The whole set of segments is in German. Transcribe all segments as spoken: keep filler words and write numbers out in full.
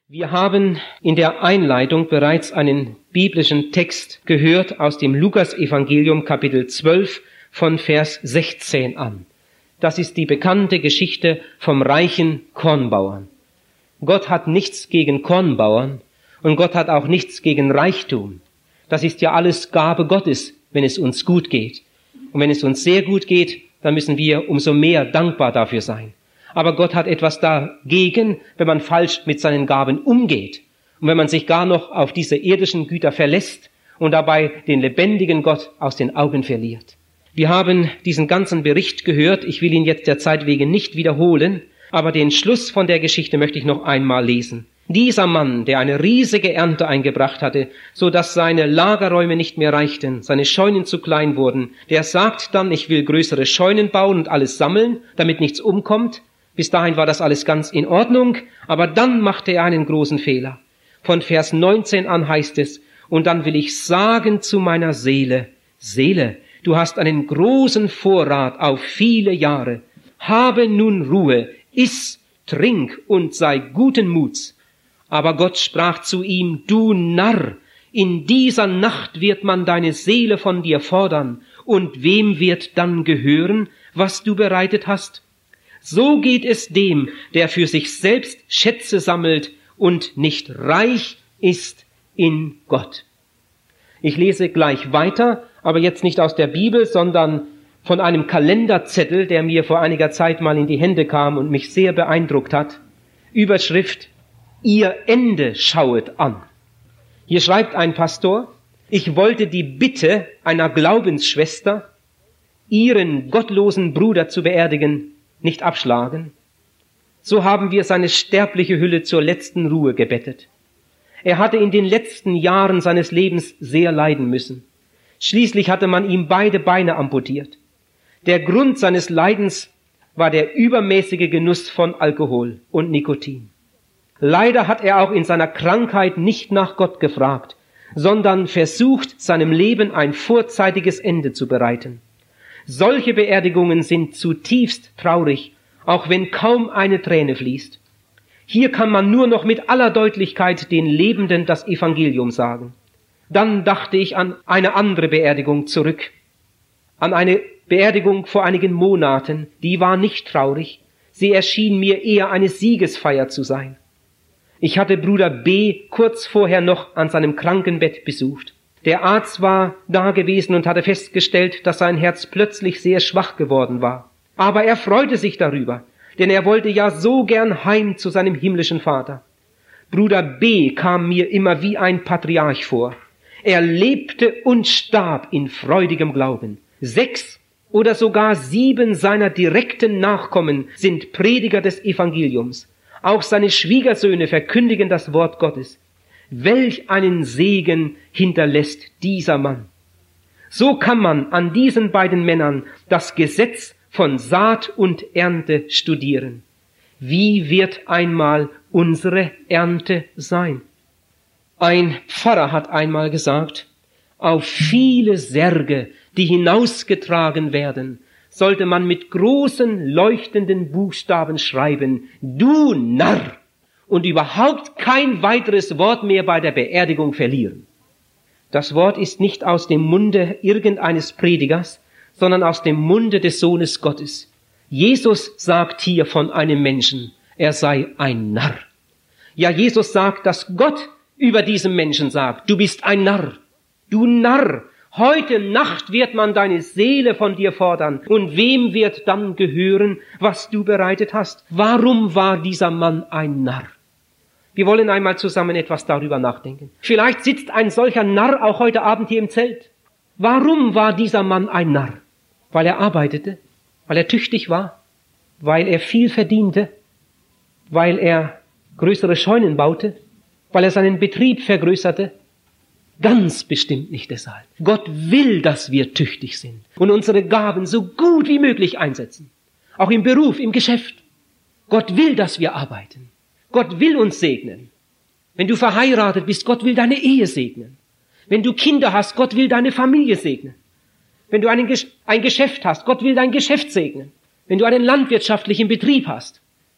Wir haben in der Einleitung bereits einen biblischen Text gehört aus dem Lukas-Evangelium Kapitel zwölf von Vers sechzehn an. Das ist die bekannte Geschichte vom reichen Kornbauern. Gott hat nichts gegen Kornbauern und Gott hat auch nichts gegen Reichtum. Das ist ja alles Gabe Gottes, wenn es uns gut geht. Und wenn es uns sehr gut geht, dann müssen wir umso mehr dankbar dafür sein. Aber Gott hat etwas dagegen, wenn man falsch mit seinen Gaben umgeht und wenn man sich gar noch auf diese irdischen Güter verlässt und dabei den lebendigen Gott aus den Augen verliert. Wir haben diesen ganzen Bericht gehört. Ich will ihn jetzt der Zeit wegen nicht wiederholen, aber den Schluss von der Geschichte möchte ich noch einmal lesen. Dieser Mann, der eine riesige Ernte eingebracht hatte, so dass seine Lagerräume nicht mehr reichten, seine Scheunen zu klein wurden, der sagt dann, ich will größere Scheunen bauen und alles sammeln, damit nichts umkommt. Bis dahin war das alles ganz in Ordnung, aber dann machte er einen großen Fehler. Von Vers neunzehn an heißt es, und dann will ich sagen zu meiner Seele, Seele, du hast einen großen Vorrat auf viele Jahre. Habe nun Ruhe, iss, trink und sei guten Muts. Aber Gott sprach zu ihm, du Narr, in dieser Nacht wird man deine Seele von dir fordern. Und wem wird dann gehören, was du bereitet hast? So geht es dem, der für sich selbst Schätze sammelt und nicht reich ist in Gott. Ich lese gleich weiter, aber jetzt nicht aus der Bibel, sondern von einem Kalenderzettel, der mir vor einiger Zeit mal in die Hände kam und mich sehr beeindruckt hat. Überschrift, Ihr Ende schauet an. Hier schreibt ein Pastor, ich wollte die Bitte einer Glaubensschwester, ihren gottlosen Bruder zu beerdigen, nicht abschlagen. So haben wir seine sterbliche Hülle zur letzten Ruhe gebettet. Er hatte in den letzten Jahren seines Lebens sehr leiden müssen. Schließlich hatte man ihm beide Beine amputiert. Der Grund seines Leidens war der übermäßige Genuss von Alkohol und Nikotin. Leider hat er auch in seiner Krankheit nicht nach Gott gefragt, sondern versucht, seinem Leben ein vorzeitiges Ende zu bereiten. Solche Beerdigungen sind zutiefst traurig, auch wenn kaum eine Träne fließt. Hier kann man nur noch mit aller Deutlichkeit den Lebenden das Evangelium sagen. Dann dachte ich an eine andere Beerdigung zurück, an eine Beerdigung vor einigen Monaten, die war nicht traurig, sie erschien mir eher eine Siegesfeier zu sein. Ich hatte Bruder B. kurz vorher noch an seinem Krankenbett besucht. Der Arzt war da gewesen und hatte festgestellt, dass sein Herz plötzlich sehr schwach geworden war. Aber er freute sich darüber, denn er wollte ja so gern heim zu seinem himmlischen Vater. Bruder B. kam mir immer wie ein Patriarch vor. Er lebte und starb in freudigem Glauben. Sechs oder sogar sieben seiner direkten Nachkommen sind Prediger des Evangeliums. Auch seine Schwiegersöhne verkündigen das Wort Gottes. Welch einen Segen hinterlässt dieser Mann. So kann man an diesen beiden Männern das Gesetz von Saat und Ernte studieren. Wie wird einmal unsere Ernte sein? Ein Pfarrer hat einmal gesagt, auf viele Särge, die hinausgetragen werden, sollte man mit großen leuchtenden Buchstaben schreiben, du Narr, und überhaupt kein weiteres Wort mehr bei der Beerdigung verlieren. Das Wort ist nicht aus dem Munde irgendeines Predigers, sondern aus dem Munde des Sohnes Gottes. Jesus sagt hier von einem Menschen, er sei ein Narr. Ja, Jesus sagt, dass Gott über diesen Menschen sagt, du bist ein Narr, du Narr. Heute Nacht wird man deine Seele von dir fordern. Und wem wird dann gehören, was du bereitet hast? Warum war dieser Mann ein Narr? Wir wollen einmal zusammen etwas darüber nachdenken. Vielleicht sitzt ein solcher Narr auch heute Abend hier im Zelt. Warum war dieser Mann ein Narr? Weil er arbeitete, weil er tüchtig war, weil er viel verdiente, weil er größere Scheunen baute, weil er seinen Betrieb vergrößerte. Ganz bestimmt nicht deshalb. Gott will, dass wir tüchtig sind und unsere Gaben so gut wie möglich einsetzen. Auch im Beruf, im Geschäft. Gott will, dass wir arbeiten. Gott will uns segnen. Wenn du verheiratet bist, Gott will deine Ehe segnen. Wenn du Kinder hast, Gott will deine Familie segnen. Wenn du einen, ein Geschäft hast, Gott will dein Geschäft segnen. Wenn du einen landwirtschaftlichen Betrieb hast,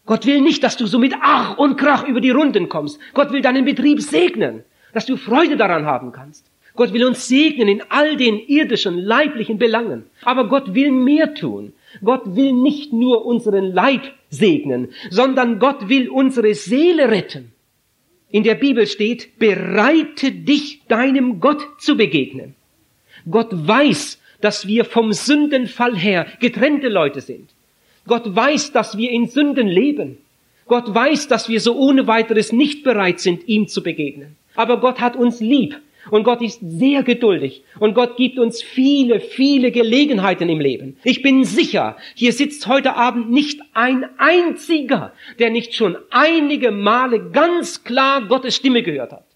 Gott will nicht, dass du so mit Ach und Krach über die Runden kommst. Gott will deinen Betrieb segnen, dass du Freude daran haben kannst. Gott will uns segnen in all den irdischen, leiblichen Belangen. Aber Gott will mehr tun. Gott will nicht nur unseren Leib segnen, sondern Gott will unsere Seele retten. In der Bibel steht, bereite dich deinem Gott zu begegnen. Gott weiß, dass wir vom Sündenfall her getrennte Leute sind. Gott weiß, dass wir in Sünden leben. Gott weiß, dass wir so ohne weiteres nicht bereit sind, ihm zu begegnen. Aber Gott hat uns lieb und Gott ist sehr geduldig und Gott gibt uns viele, viele Gelegenheiten im Leben. Ich bin sicher, hier sitzt heute Abend nicht ein einziger, der nicht schon einige Male ganz klar Gottes Stimme gehört hat.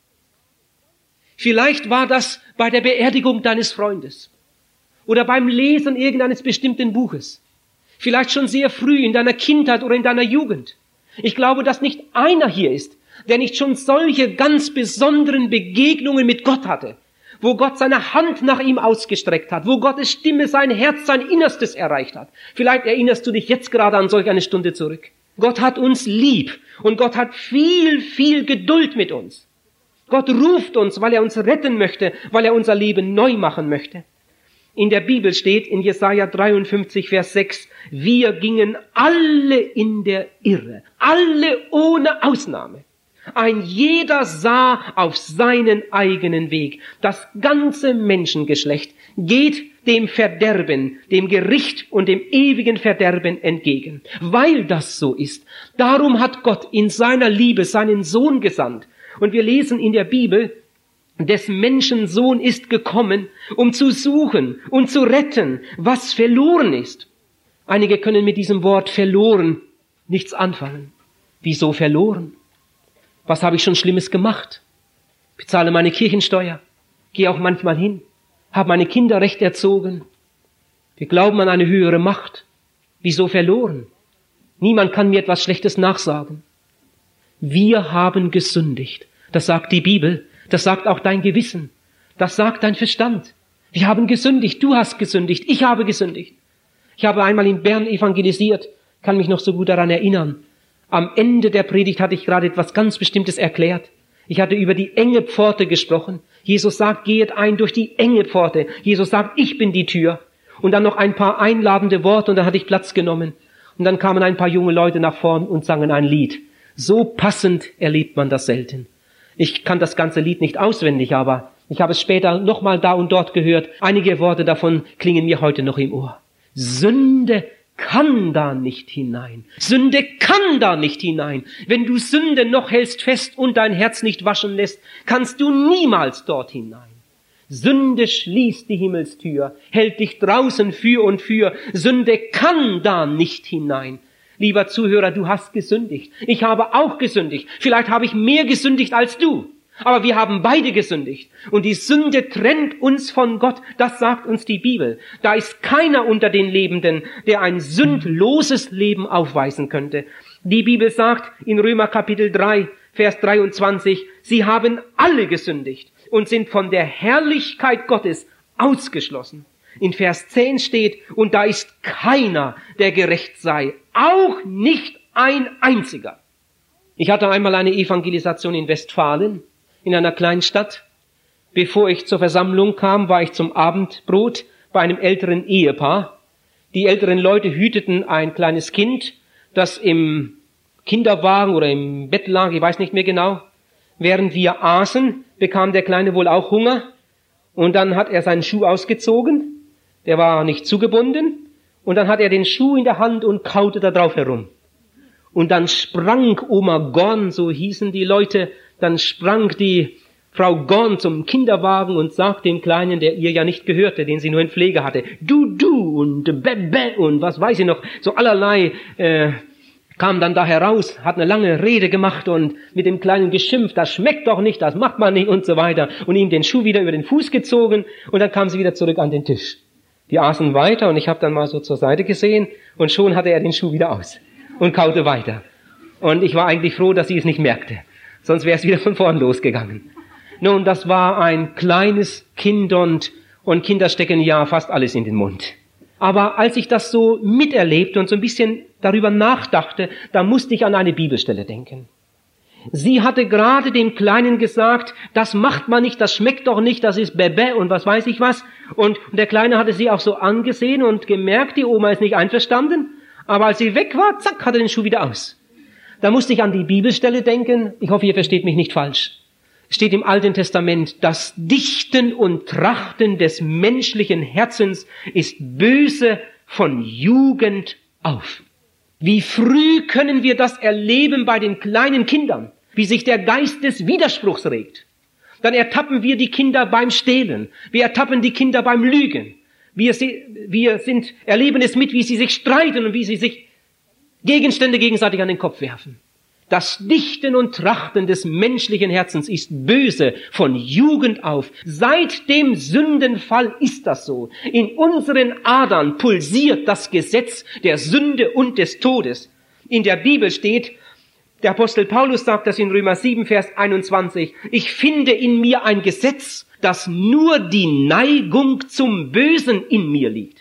Vielleicht war das bei der Beerdigung deines Freundes oder beim Lesen irgendeines bestimmten Buches. Vielleicht schon sehr früh in deiner Kindheit oder in deiner Jugend. Ich glaube, dass nicht einer hier ist, der nicht schon solche ganz besonderen Begegnungen mit Gott hatte, wo Gott seine Hand nach ihm ausgestreckt hat, wo Gottes Stimme sein Herz, sein Innerstes erreicht hat. Vielleicht erinnerst du dich jetzt gerade an solch eine Stunde zurück. Gott hat uns lieb und Gott hat viel, viel Geduld mit uns. Gott ruft uns, weil er uns retten möchte, weil er unser Leben neu machen möchte. In der Bibel steht in Jesaja dreiundfünfzig, Vers sechs, wir gingen alle in der Irre, alle ohne Ausnahme. Ein jeder sah auf seinen eigenen Weg. Das ganze Menschengeschlecht geht dem Verderben, dem Gericht und dem ewigen Verderben entgegen. Weil das so ist, darum hat Gott in seiner Liebe seinen Sohn gesandt. Und wir lesen in der Bibel, des Menschen Sohn ist gekommen, um zu suchen und zu retten, was verloren ist. Einige können mit diesem Wort verloren nichts anfangen. Wieso verloren? Was habe ich schon Schlimmes gemacht? Bezahle meine Kirchensteuer, gehe auch manchmal hin, habe meine Kinder recht erzogen. Wir glauben an eine höhere Macht. Wieso verloren? Niemand kann mir etwas Schlechtes nachsagen. Wir haben gesündigt. Das sagt die Bibel. Das sagt auch dein Gewissen. Das sagt dein Verstand. Wir haben gesündigt. Du hast gesündigt. Ich habe gesündigt. Ich habe einmal in Bern evangelisiert, kann mich noch so gut daran erinnern. Am Ende der Predigt hatte ich gerade etwas ganz Bestimmtes erklärt. Ich hatte über die enge Pforte gesprochen. Jesus sagt, gehet ein durch die enge Pforte. Jesus sagt, ich bin die Tür. Und dann noch ein paar einladende Worte und dann hatte ich Platz genommen. Und dann kamen ein paar junge Leute nach vorn und sangen ein Lied. So passend erlebt man das selten. Ich kann das ganze Lied nicht auswendig, aber ich habe es später nochmal da und dort gehört. Einige Worte davon klingen mir heute noch im Ohr. Sünde kann da nicht hinein. Sünde kann da nicht hinein. Wenn du Sünde noch hältst fest und dein Herz nicht waschen lässt, kannst du niemals dort hinein. Sünde schließt die Himmelstür, hält dich draußen für und für. Sünde kann da nicht hinein. Lieber Zuhörer, du hast gesündigt. Ich habe auch gesündigt. Vielleicht habe ich mehr gesündigt als du. Aber wir haben beide gesündigt. Und die Sünde trennt uns von Gott. Das sagt uns die Bibel. Da ist keiner unter den Lebenden, der ein sündloses Leben aufweisen könnte. Die Bibel sagt in Römer Kapitel drei, Vers dreiundzwanzig, sie haben alle gesündigt und sind von der Herrlichkeit Gottes ausgeschlossen. In Vers zehn steht, und da ist keiner, der gerecht sei, auch nicht ein einziger. Ich hatte einmal eine Evangelisation in Westfalen, in einer kleinen Stadt. Bevor ich zur Versammlung kam, war ich zum Abendbrot bei einem älteren Ehepaar. Die älteren Leute hüteten ein kleines Kind, das im Kinderwagen oder im Bett lag, ich weiß nicht mehr genau. Während wir aßen, bekam der Kleine wohl auch Hunger. Und dann hat er seinen Schuh ausgezogen. Der war nicht zugebunden. Und dann hat er den Schuh in der Hand und kaute da drauf herum. Und dann sprang Oma Gorn, so hießen die Leute, dann sprang die Frau Gorn zum Kinderwagen und sagte dem Kleinen, der ihr ja nicht gehörte, den sie nur in Pflege hatte, du, du und bäh, und was weiß ich noch, so allerlei, äh, kam dann da heraus, hat eine lange Rede gemacht und mit dem Kleinen geschimpft, das schmeckt doch nicht, das macht man nicht und so weiter und ihm den Schuh wieder über den Fuß gezogen und dann kam sie wieder zurück an den Tisch. Die aßen weiter und ich habe dann mal so zur Seite gesehen und schon hatte er den Schuh wieder aus und kaute weiter. Und ich war eigentlich froh, dass sie es nicht merkte, sonst wäre es wieder von vorn losgegangen. Nun, das war ein kleines Kind und, und Kinder stecken ja fast alles in den Mund. Aber als ich das so miterlebte und so ein bisschen darüber nachdachte, da musste ich an eine Bibelstelle denken. Sie hatte gerade dem Kleinen gesagt, das macht man nicht, das schmeckt doch nicht, das ist Bebe und was weiß ich was. Und der Kleine hatte sie auch so angesehen und gemerkt, die Oma ist nicht einverstanden. Aber als sie weg war, zack, hat er den Schuh wieder aus. Da musste ich an die Bibelstelle denken. Ich hoffe, ihr versteht mich nicht falsch. Es steht im Alten Testament, das Dichten und Trachten des menschlichen Herzens ist böse von Jugend auf. Wie früh können wir das erleben bei den kleinen Kindern, wie sich der Geist des Widerspruchs regt. Dann ertappen wir die Kinder beim Stehlen. Wir ertappen die Kinder beim Lügen. Wir, wir sind, erleben es mit, wie sie sich streiten und wie sie sich Gegenstände gegenseitig an den Kopf werfen. Das Dichten und Trachten des menschlichen Herzens ist böse von Jugend auf. Seit dem Sündenfall ist das so. In unseren Adern pulsiert das Gesetz der Sünde und des Todes. In der Bibel steht, der Apostel Paulus sagt das in Römer sieben, Vers einundzwanzig, ich finde in mir ein Gesetz, dass nur die Neigung zum Bösen in mir liegt.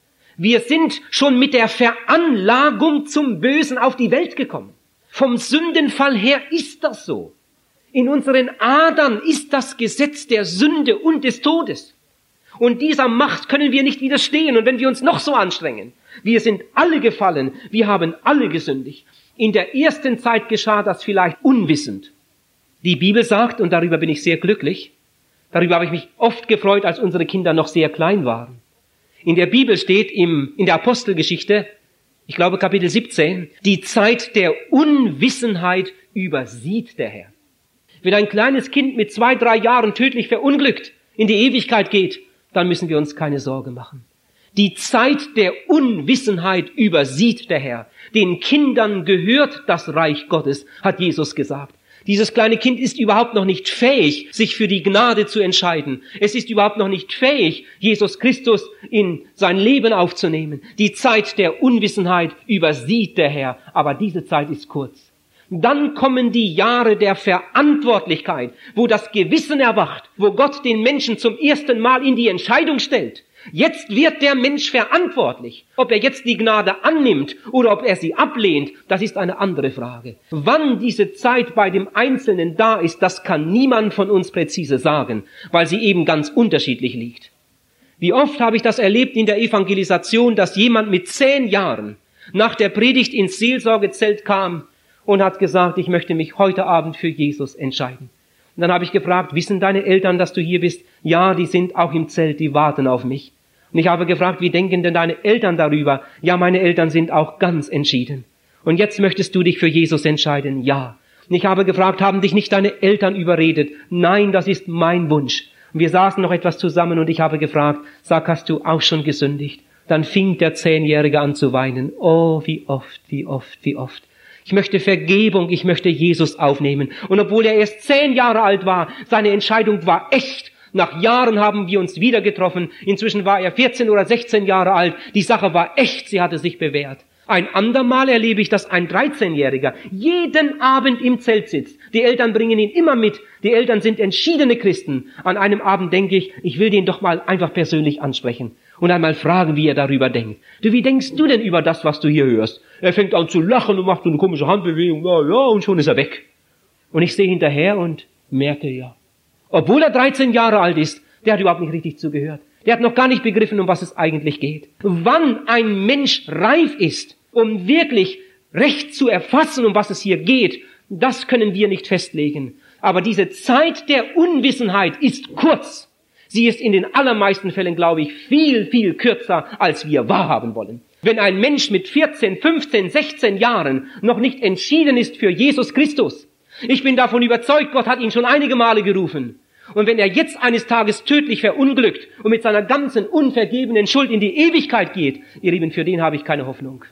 Wir sind schon mit der Veranlagung zum Bösen auf die Welt gekommen. Vom Sündenfall her ist das so. In unseren Adern ist das Gesetz der Sünde und des Todes. Und dieser Macht können wir nicht widerstehen. Und wenn wir uns noch so anstrengen, wir sind alle gefallen, wir haben alle gesündigt. In der ersten Zeit geschah das vielleicht unwissend. Die Bibel sagt, und darüber bin ich sehr glücklich, darüber habe ich mich oft gefreut, als unsere Kinder noch sehr klein waren. In der Bibel steht im, in der Apostelgeschichte, ich glaube Kapitel siebzehn, die Zeit der Unwissenheit übersieht der Herr. Wenn ein kleines Kind mit zwei, drei Jahren tödlich verunglückt in die Ewigkeit geht, dann müssen wir uns keine Sorge machen. Die Zeit der Unwissenheit übersieht der Herr. Den Kindern gehört das Reich Gottes, hat Jesus gesagt. Dieses kleine Kind ist überhaupt noch nicht fähig, sich für die Gnade zu entscheiden. Es ist überhaupt noch nicht fähig, Jesus Christus in sein Leben aufzunehmen. Die Zeit der Unwissenheit übersieht der Herr, aber diese Zeit ist kurz. Dann kommen die Jahre der Verantwortlichkeit, wo das Gewissen erwacht, wo Gott den Menschen zum ersten Mal in die Entscheidung stellt. Jetzt wird der Mensch verantwortlich. Ob er jetzt die Gnade annimmt oder ob er sie ablehnt, das ist eine andere Frage. Wann diese Zeit bei dem Einzelnen da ist, das kann niemand von uns präzise sagen, weil sie eben ganz unterschiedlich liegt. Wie oft habe ich das erlebt in der Evangelisation, dass jemand mit zehn Jahren nach der Predigt ins Seelsorgezelt kam und hat gesagt, ich möchte mich heute Abend für Jesus entscheiden. Und dann habe ich gefragt, wissen deine Eltern, dass du hier bist? Ja, die sind auch im Zelt, die warten auf mich. Und ich habe gefragt, wie denken denn deine Eltern darüber? Ja, meine Eltern sind auch ganz entschieden. Und jetzt möchtest du dich für Jesus entscheiden? Ja. Und ich habe gefragt, haben dich nicht deine Eltern überredet? Nein, das ist mein Wunsch. Und wir saßen noch etwas zusammen und ich habe gefragt, sag, hast du auch schon gesündigt? Dann fing der Zehnjährige an zu weinen. Oh, wie oft, wie oft, wie oft. Ich möchte Vergebung, ich möchte Jesus aufnehmen. Und obwohl er erst zehn Jahre alt war, seine Entscheidung war echt. Nach Jahren haben wir uns wieder getroffen. Inzwischen war er vierzehn oder sechzehn Jahre alt. Die Sache war echt, sie hatte sich bewährt. Ein andermal erlebe ich, dass ein dreizehnjähriger jeden Abend im Zelt sitzt. Die Eltern bringen ihn immer mit. Die Eltern sind entschiedene Christen. An einem Abend denke ich, ich will den doch mal einfach persönlich ansprechen und einmal fragen, wie er darüber denkt. Du, wie denkst du denn über das, was du hier hörst? Er fängt an zu lachen und macht so eine komische Handbewegung. Ja, ja, und schon ist er weg. Und ich sehe hinterher und merke, ja. Obwohl er dreizehn Jahre alt ist, der hat überhaupt nicht richtig zugehört. Der hat noch gar nicht begriffen, um was es eigentlich geht. Wann ein Mensch reif ist, um wirklich recht zu erfassen, um was es hier geht, das können wir nicht festlegen. Aber diese Zeit der Unwissenheit ist kurz. Sie ist in den allermeisten Fällen, glaube ich, viel, viel kürzer, als wir wahrhaben wollen. Wenn ein Mensch mit vierzehn, fünfzehn, sechzehn Jahren noch nicht entschieden ist für Jesus Christus, ich bin davon überzeugt, Gott hat ihn schon einige Male gerufen. Und wenn er jetzt eines Tages tödlich verunglückt und mit seiner ganzen unvergebenen Schuld in die Ewigkeit geht, ihr Lieben, für den habe ich keine Hoffnung.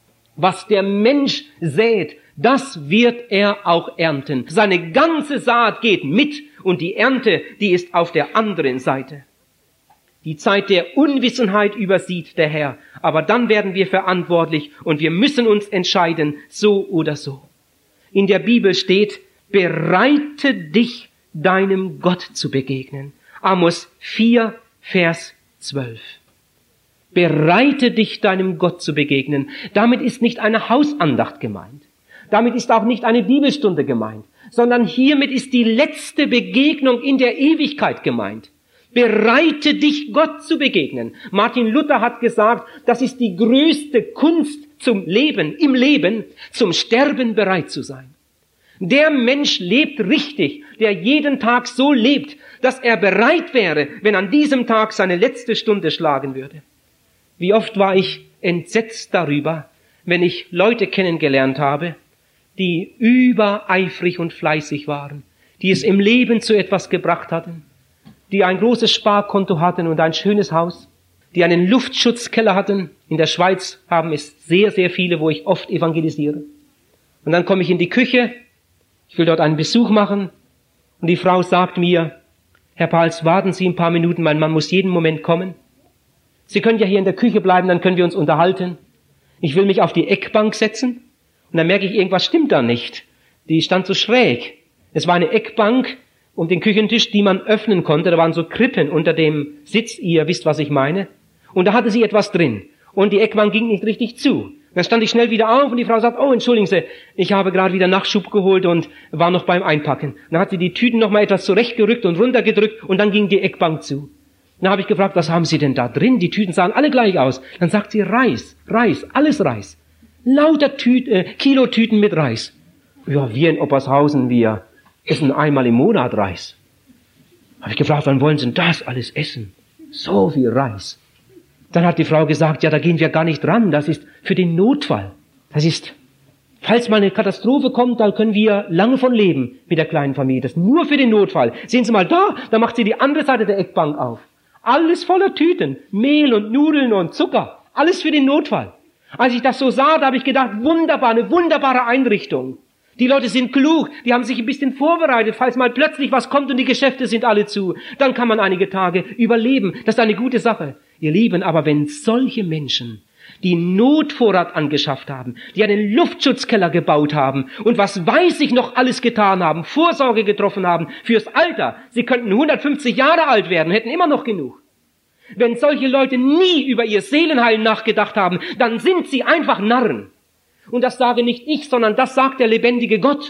Was der Mensch sät, das wird er auch ernten. Seine ganze Saat geht mit und die Ernte, die ist auf der anderen Seite. Die Zeit der Unwissenheit übersieht der Herr, aber dann werden wir verantwortlich und wir müssen uns entscheiden, so oder so. In der Bibel steht, bereite dich, deinem Gott zu begegnen. Amos vier, Vers zwölf. Bereite dich, deinem Gott zu begegnen. Damit ist nicht eine Hausandacht gemeint. Damit ist auch nicht eine Bibelstunde gemeint, sondern hiermit ist die letzte Begegnung in der Ewigkeit gemeint. Bereite dich, Gott zu begegnen. Martin Luther hat gesagt, das ist die größte Kunst zum Leben, im Leben, zum Sterben bereit zu sein. Der Mensch lebt richtig, der jeden Tag so lebt, dass er bereit wäre, wenn an diesem Tag seine letzte Stunde schlagen würde. Wie oft war ich entsetzt darüber, wenn ich Leute kennengelernt habe, die übereifrig und fleißig waren, die es im Leben zu etwas gebracht hatten, die ein großes Sparkonto hatten und ein schönes Haus, die einen Luftschutzkeller hatten. In der Schweiz haben es sehr, sehr viele, wo ich oft evangelisiere. Und dann komme ich in die Küche, ich will dort einen Besuch machen und die Frau sagt mir, Herr Pals, warten Sie ein paar Minuten, mein Mann muss jeden Moment kommen. Sie können ja hier in der Küche bleiben, dann können wir uns unterhalten. Ich will mich auf die Eckbank setzen und dann merke ich, irgendwas stimmt da nicht. Die stand so schräg. Es war eine Eckbank um den Küchentisch, die man öffnen konnte. Da waren so Krippen unter dem Sitz, ihr wisst, was ich meine. Und da hatte sie etwas drin. Und die Eckbank ging nicht richtig zu. Dann stand ich schnell wieder auf und die Frau sagt, oh, entschuldigen Sie, ich habe gerade wieder Nachschub geholt und war noch beim Einpacken. Dann hat sie die Tüten noch mal etwas zurechtgerückt und runtergedrückt und dann ging die Eckbank zu. Dann habe ich gefragt, was haben Sie denn da drin? Die Tüten sahen alle gleich aus. Dann sagt sie, Reis, Reis, alles Reis. Lauter Tüten, äh, Kilotüten mit Reis. Ja, wir in Oppershausen, wir essen einmal im Monat Reis. Habe ich gefragt, wann wollen Sie denn das alles essen? So viel Reis. Dann hat die Frau gesagt, ja, da gehen wir gar nicht ran. Das ist für den Notfall. Das ist, falls mal eine Katastrophe kommt, dann können wir lange von leben mit der kleinen Familie. Das ist nur für den Notfall. Sehen Sie mal da, da macht sie die andere Seite der Eckbank auf. Alles voller Tüten. Mehl und Nudeln und Zucker. Alles für den Notfall. Als ich das so sah, da habe ich gedacht, wunderbar, eine wunderbare Einrichtung. Die Leute sind klug, die haben sich ein bisschen vorbereitet, falls mal plötzlich was kommt und die Geschäfte sind alle zu. Dann kann man einige Tage überleben. Das ist eine gute Sache. Ihr Lieben, aber wenn solche Menschen, die Notvorrat angeschafft haben, die einen Luftschutzkeller gebaut haben und was weiß ich noch alles getan haben, Vorsorge getroffen haben fürs Alter, sie könnten hundertfünfzig Jahre alt werden, hätten immer noch genug. Wenn solche Leute nie über ihr Seelenheil nachgedacht haben, dann sind sie einfach Narren. Und das sage nicht ich, sondern das sagt der lebendige Gott.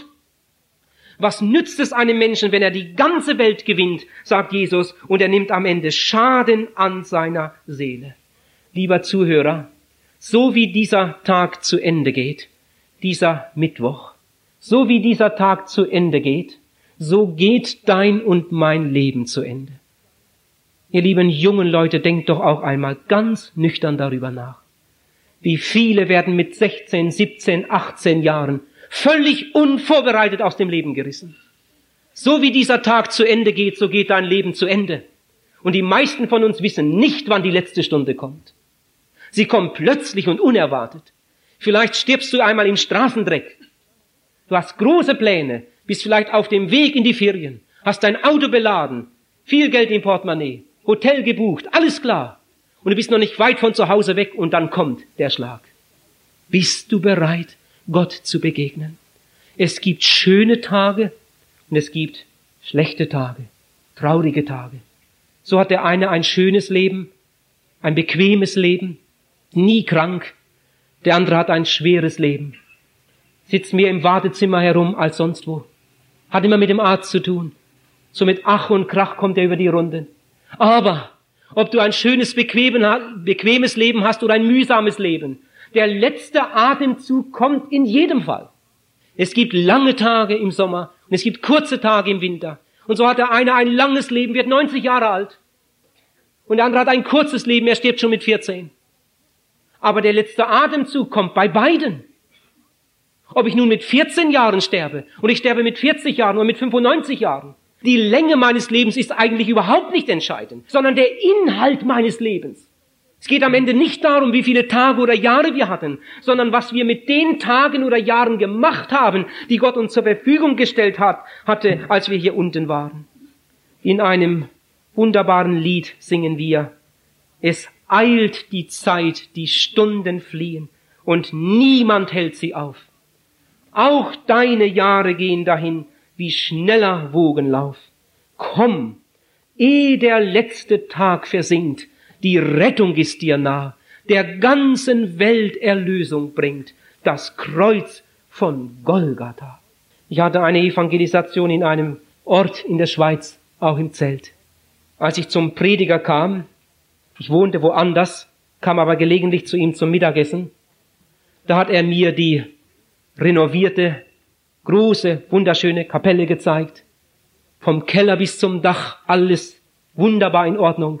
Was nützt es einem Menschen, wenn er die ganze Welt gewinnt, sagt Jesus, und er nimmt am Ende Schaden an seiner Seele? Lieber Zuhörer, so wie dieser Tag zu Ende geht, dieser Mittwoch, so wie dieser Tag zu Ende geht, so geht dein und mein Leben zu Ende. Ihr lieben jungen Leute, denkt doch auch einmal ganz nüchtern darüber nach. Wie viele werden mit sechzehn, siebzehn, achtzehn Jahren völlig unvorbereitet aus dem Leben gerissen. So wie dieser Tag zu Ende geht, so geht dein Leben zu Ende. Und die meisten von uns wissen nicht, wann die letzte Stunde kommt. Sie kommt plötzlich und unerwartet. Vielleicht stirbst du einmal im Straßendreck. Du hast große Pläne, bist vielleicht auf dem Weg in die Ferien, hast dein Auto beladen, viel Geld im Portemonnaie, Hotel gebucht, alles klar. Und du bist noch nicht weit von zu Hause weg und dann kommt der Schlag. Bist du bereit, Gott zu begegnen? Es gibt schöne Tage und es gibt schlechte Tage, traurige Tage. So hat der eine ein schönes Leben, ein bequemes Leben, nie krank. Der andere hat ein schweres Leben, sitzt mehr im Wartezimmer herum als sonst wo, hat immer mit dem Arzt zu tun. So mit Ach und Krach kommt er über die Runden. Aber ob du ein schönes, bequemes Leben hast oder ein mühsames Leben, der letzte Atemzug kommt in jedem Fall. Es gibt lange Tage im Sommer und es gibt kurze Tage im Winter. Und so hat der eine ein langes Leben, wird neunzig Jahre alt. Und der andere hat ein kurzes Leben, er stirbt schon mit vierzehn. Aber der letzte Atemzug kommt bei beiden. Ob ich nun mit vierzehn Jahren sterbe und ich sterbe mit vierzig Jahren oder mit fünfundneunzig Jahren. Die Länge meines Lebens ist eigentlich überhaupt nicht entscheidend, sondern der Inhalt meines Lebens. Es geht am Ende nicht darum, wie viele Tage oder Jahre wir hatten, sondern was wir mit den Tagen oder Jahren gemacht haben, die Gott uns zur Verfügung gestellt hat, hatte, als wir hier unten waren. In einem wunderbaren Lied singen wir: Es eilt die Zeit, die Stunden fliehen, und niemand hält sie auf. Auch deine Jahre gehen dahin, wie schneller Wogenlauf. Komm, ehe der letzte Tag versinkt, die Rettung ist dir nah. der ganzen Welt Erlösung bringt. Das Kreuz von Golgatha. Ich hatte eine Evangelisation in einem Ort in der Schweiz, auch im Zelt. Als ich zum Prediger kam, ich wohnte woanders, kam aber gelegentlich zu ihm zum Mittagessen, da hat er mir die renovierte, große, wunderschöne Kapelle gezeigt. Vom Keller bis zum Dach, alles wunderbar in Ordnung.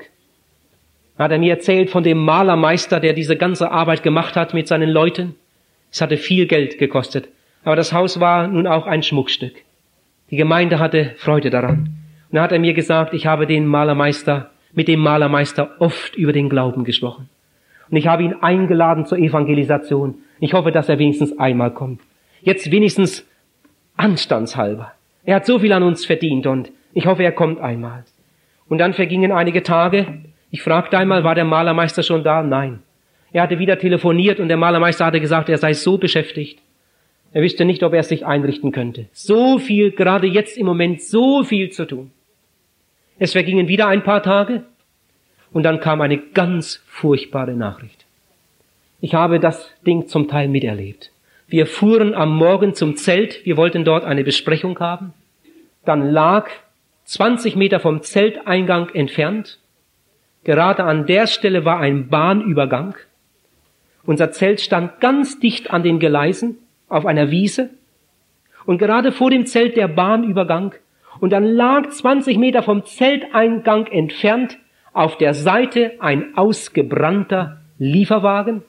Da hat er mir erzählt von dem Malermeister, der diese ganze Arbeit gemacht hat mit seinen Leuten. Es hatte viel Geld gekostet, aber das Haus war nun auch ein Schmuckstück. Die Gemeinde hatte Freude daran. Und da hat er mir gesagt, ich habe den Malermeister, mit dem Malermeister oft über den Glauben gesprochen. Und ich habe ihn eingeladen zur Evangelisation. Ich hoffe, dass er wenigstens einmal kommt. Jetzt wenigstens anstandshalber. Er hat so viel an uns verdient und ich hoffe, er kommt einmal. Und dann vergingen einige Tage. Ich fragte einmal, war der Malermeister schon da? Nein. Er hatte wieder telefoniert und der Malermeister hatte gesagt, er sei so beschäftigt. Er wüsste nicht, ob er es sich einrichten könnte. So viel, gerade jetzt im Moment, so viel zu tun. Es vergingen wieder ein paar Tage und dann kam eine ganz furchtbare Nachricht. Ich habe das Ding zum Teil miterlebt. Wir fuhren am Morgen zum Zelt, wir wollten dort eine Besprechung haben. Dann lag zwanzig Meter vom Zelteingang entfernt, gerade an der Stelle war ein Bahnübergang. Unser Zelt stand ganz dicht an den Gleisen auf einer Wiese und gerade vor dem Zelt der Bahnübergang. Und dann lag zwanzig Meter vom Zelteingang entfernt auf der Seite ein ausgebrannter Lieferwagen.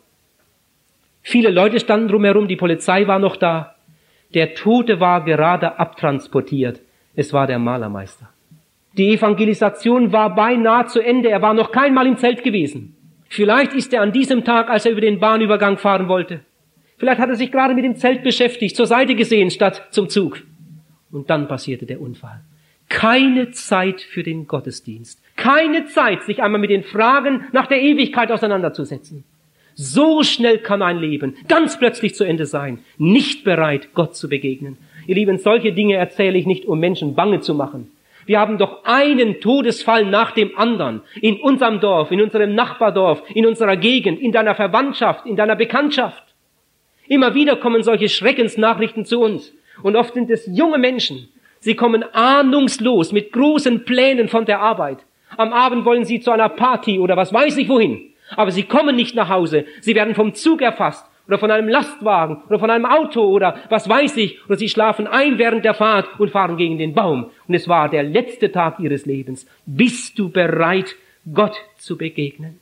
Viele Leute standen drumherum, die Polizei war noch da. Der Tote war gerade abtransportiert. Es war der Malermeister. Die Evangelisation war beinahe zu Ende. Er war noch kein Mal im Zelt gewesen. Vielleicht ist er an diesem Tag, als er über den Bahnübergang fahren wollte, vielleicht hat er sich gerade mit dem Zelt beschäftigt, zur Seite gesehen statt zum Zug. Und dann passierte der Unfall. Keine Zeit für den Gottesdienst. Keine Zeit, sich einmal mit den Fragen nach der Ewigkeit auseinanderzusetzen. So schnell kann ein Leben ganz plötzlich zu Ende sein. Nicht bereit, Gott zu begegnen. Ihr Lieben, solche Dinge erzähle ich nicht, um Menschen bange zu machen. Wir haben doch einen Todesfall nach dem anderen. In unserem Dorf, in unserem Nachbardorf, in unserer Gegend, in deiner Verwandtschaft, in deiner Bekanntschaft. Immer wieder kommen solche Schreckensnachrichten zu uns. Und oft sind es junge Menschen. Sie kommen ahnungslos mit großen Plänen von der Arbeit. Am Abend wollen sie zu einer Party oder was weiß ich wohin. Aber sie kommen nicht nach Hause. Sie werden vom Zug erfasst oder von einem Lastwagen oder von einem Auto oder was weiß ich. Oder sie schlafen ein während der Fahrt und fahren gegen den Baum. Und es war der letzte Tag ihres Lebens. Bist du bereit, Gott zu begegnen?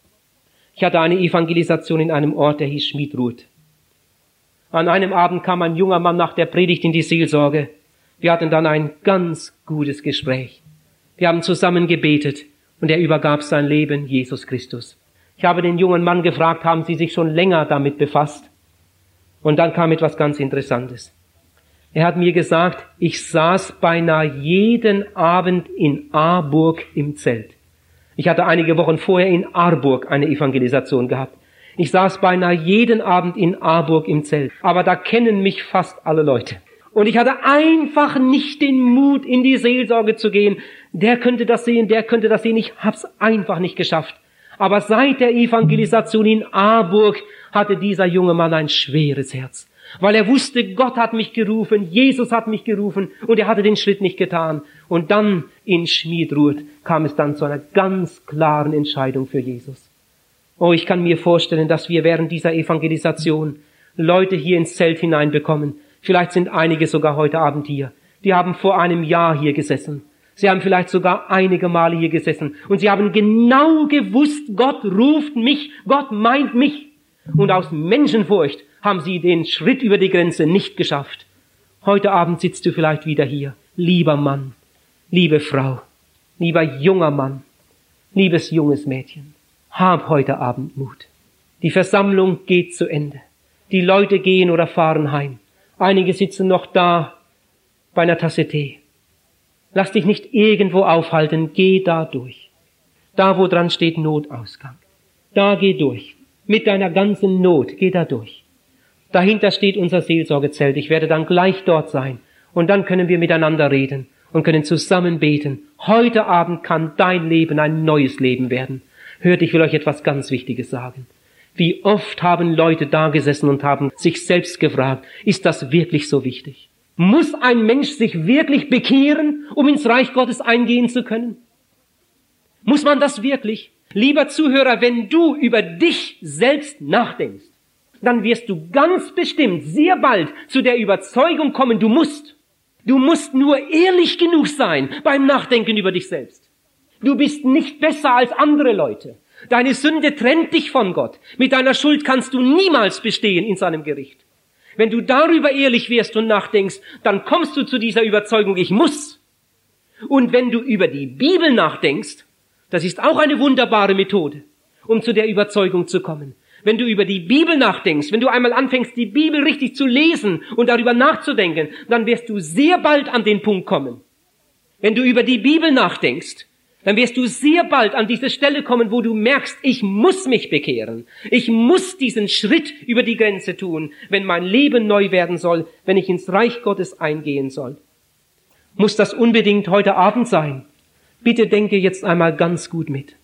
Ich hatte eine Evangelisation in einem Ort, der hieß Schmiedruth. An einem Abend kam ein junger Mann nach der Predigt in die Seelsorge. Wir hatten dann ein ganz gutes Gespräch. Wir haben zusammen gebetet und er übergab sein Leben Jesus Christus. Ich habe den jungen Mann gefragt, haben Sie sich schon länger damit befasst? Und dann kam etwas ganz Interessantes. Er hat mir gesagt, ich saß beinahe jeden Abend in Aarburg im Zelt. Ich hatte einige Wochen vorher in Aarburg eine Evangelisation gehabt. Ich saß beinahe jeden Abend in Aarburg im Zelt. Aber da kennen mich fast alle Leute. Und ich hatte einfach nicht den Mut, in die Seelsorge zu gehen. Der könnte das sehen, der könnte das sehen. Ich hab's einfach nicht geschafft. Aber seit der Evangelisation in Aarburg hatte dieser junge Mann ein schweres Herz. Weil er wusste, Gott hat mich gerufen, Jesus hat mich gerufen und er hatte den Schritt nicht getan. Und dann in Schmiedruth kam es dann zu einer ganz klaren Entscheidung für Jesus. Oh, ich kann mir vorstellen, dass wir während dieser Evangelisation Leute hier ins Zelt hineinbekommen. Vielleicht sind einige sogar heute Abend hier. Die haben vor einem Jahr hier gesessen. Sie haben vielleicht sogar einige Male hier gesessen. Und sie haben genau gewusst, Gott ruft mich, Gott meint mich. Und aus Menschenfurcht haben sie den Schritt über die Grenze nicht geschafft. Heute Abend sitzt du vielleicht wieder hier. Lieber Mann, liebe Frau, lieber junger Mann, liebes junges Mädchen. Hab heute Abend Mut. Die Versammlung geht zu Ende. Die Leute gehen oder fahren heim. Einige sitzen noch da bei einer Tasse Tee. Lass dich nicht irgendwo aufhalten. Geh da durch. Da, wo dran steht Notausgang. Da geh durch. Mit deiner ganzen Not. Geh da durch. Dahinter steht unser Seelsorgezelt. Ich werde dann gleich dort sein. Und dann können wir miteinander reden und können zusammen beten. Heute Abend kann dein Leben ein neues Leben werden. Hört, ich will euch etwas ganz Wichtiges sagen. Wie oft haben Leute da gesessen und haben sich selbst gefragt, ist das wirklich so wichtig? Muss ein Mensch sich wirklich bekehren, um ins Reich Gottes eingehen zu können? Muss man das wirklich? Lieber Zuhörer, wenn du über dich selbst nachdenkst, dann wirst du ganz bestimmt sehr bald zu der Überzeugung kommen, du musst. Du musst nur ehrlich genug sein beim Nachdenken über dich selbst. Du bist nicht besser als andere Leute. Deine Sünde trennt dich von Gott. Mit deiner Schuld kannst du niemals bestehen in seinem Gericht. Wenn du darüber ehrlich wirst und nachdenkst, dann kommst du zu dieser Überzeugung, ich muss. Und wenn du über die Bibel nachdenkst, das ist auch eine wunderbare Methode, um zu der Überzeugung zu kommen. Wenn du über die Bibel nachdenkst, wenn du einmal anfängst, die Bibel richtig zu lesen und darüber nachzudenken, dann wirst du sehr bald an den Punkt kommen. Wenn du über die Bibel nachdenkst, dann wirst du sehr bald an diese Stelle kommen, wo du merkst, ich muss mich bekehren. Ich muss diesen Schritt über die Grenze tun, wenn mein Leben neu werden soll, wenn ich ins Reich Gottes eingehen soll. Muss das unbedingt heute Abend sein? Bitte denke jetzt einmal ganz gut mit.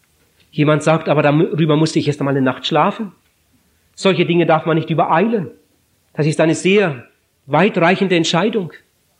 Jemand sagt, aber darüber musste ich erst einmal eine Nacht schlafen. Solche Dinge darf man nicht übereilen. Das ist eine sehr weitreichende Entscheidung.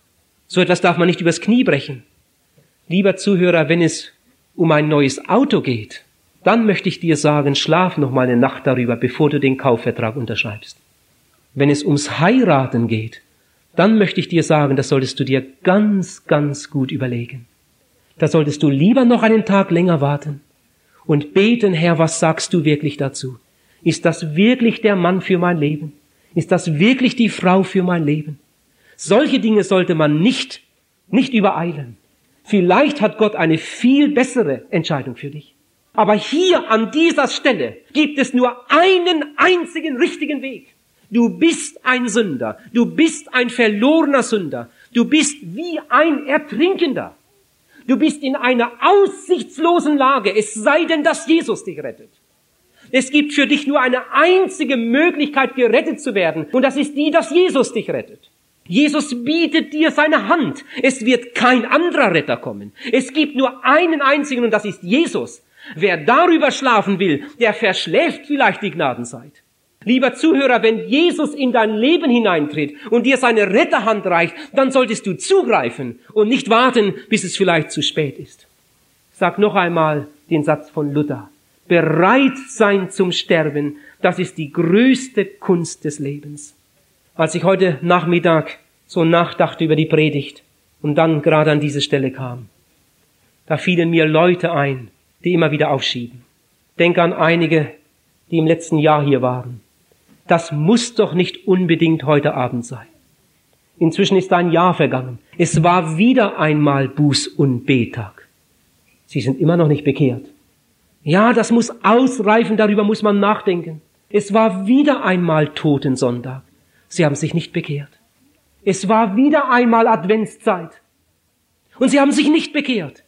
So etwas darf man nicht übers Knie brechen. Lieber Zuhörer, wenn es um ein neues Auto geht, dann möchte ich dir sagen, schlaf noch mal eine Nacht darüber, bevor du den Kaufvertrag unterschreibst. Wenn es ums Heiraten geht, dann möchte ich dir sagen, das solltest du dir ganz, ganz gut überlegen. Da solltest du lieber noch einen Tag länger warten und beten, Herr, was sagst du wirklich dazu? Ist das wirklich der Mann für mein Leben? Ist das wirklich die Frau für mein Leben? Solche Dinge sollte man nicht, nicht übereilen. Vielleicht hat Gott eine viel bessere Entscheidung für dich. Aber hier an dieser Stelle gibt es nur einen einzigen richtigen Weg. Du bist ein Sünder. Du bist ein verlorener Sünder. Du bist wie ein Ertrinkender. Du bist in einer aussichtslosen Lage, es sei denn, dass Jesus dich rettet. Es gibt für dich nur eine einzige Möglichkeit, gerettet zu werden. Und das ist die, dass Jesus dich rettet. Jesus bietet dir seine Hand. Es wird kein anderer Retter kommen. Es gibt nur einen einzigen und das ist Jesus. Wer darüber schlafen will, der verschläft vielleicht die Gnadenzeit. Lieber Zuhörer, wenn Jesus in dein Leben hineintritt und dir seine Retterhand reicht, dann solltest du zugreifen und nicht warten, bis es vielleicht zu spät ist. Sag noch einmal den Satz von Luther. Bereit sein zum Sterben, das ist die größte Kunst des Lebens. Als ich heute Nachmittag so nachdachte über die Predigt und dann gerade an diese Stelle kam, da fielen mir Leute ein, die immer wieder aufschieben. Denke an einige, die im letzten Jahr hier waren. Das muss doch nicht unbedingt heute Abend sein. Inzwischen ist ein Jahr vergangen. Es war wieder einmal Buß- und Bettag. Sie sind immer noch nicht bekehrt. Ja, das muss ausreifen, darüber muss man nachdenken. Es war wieder einmal Totensonntag. Sie haben sich nicht bekehrt. Es war wieder einmal Adventszeit. Und sie haben sich nicht bekehrt.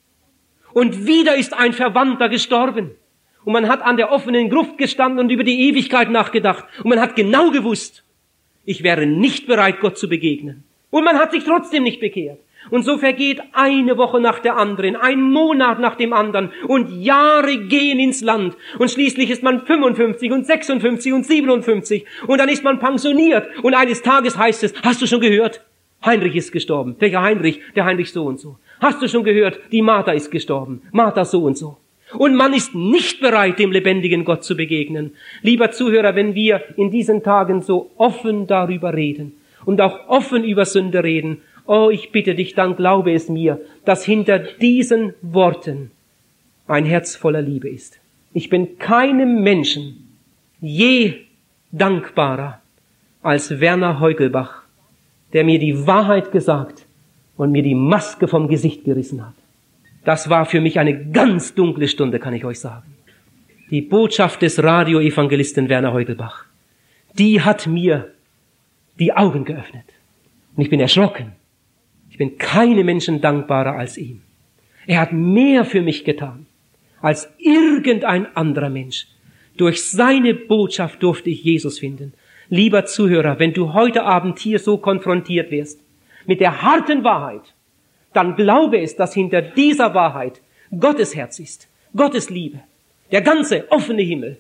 Und wieder ist ein Verwandter gestorben. Und man hat an der offenen Gruft gestanden und über die Ewigkeit nachgedacht. Und man hat genau gewusst, ich wäre nicht bereit, Gott zu begegnen. Und man hat sich trotzdem nicht bekehrt. Und so vergeht eine Woche nach der anderen, ein Monat nach dem anderen und Jahre gehen ins Land. Und schließlich ist man fünfundfünfzig und sechsundfünfzig und siebenundfünfzig und dann ist man pensioniert. Und eines Tages heißt es, hast du schon gehört? Heinrich ist gestorben. Welcher Heinrich? Der Heinrich so und so. Hast du schon gehört? Die Martha ist gestorben. Martha so und so. Und man ist nicht bereit, dem lebendigen Gott zu begegnen. Lieber Zuhörer, wenn wir in diesen Tagen so offen darüber reden und auch offen über Sünde reden, oh, ich bitte dich, dann glaube es mir, dass hinter diesen Worten ein Herz voller Liebe ist. Ich bin keinem Menschen je dankbarer als Werner Heugelbach, der mir die Wahrheit gesagt und mir die Maske vom Gesicht gerissen hat. Das war für mich eine ganz dunkle Stunde, kann ich euch sagen. Die Botschaft des Radioevangelisten Werner Heugelbach, die hat mir die Augen geöffnet. Und ich bin erschrocken. Ich bin keinem Menschen dankbarer als ihm. Er hat mehr für mich getan als irgendein anderer Mensch. Durch seine Botschaft durfte ich Jesus finden. Lieber Zuhörer, wenn du heute Abend hier so konfrontiert wirst mit der harten Wahrheit, dann glaube es, dass hinter dieser Wahrheit Gottes Herz ist, Gottes Liebe, der ganze offene Himmel.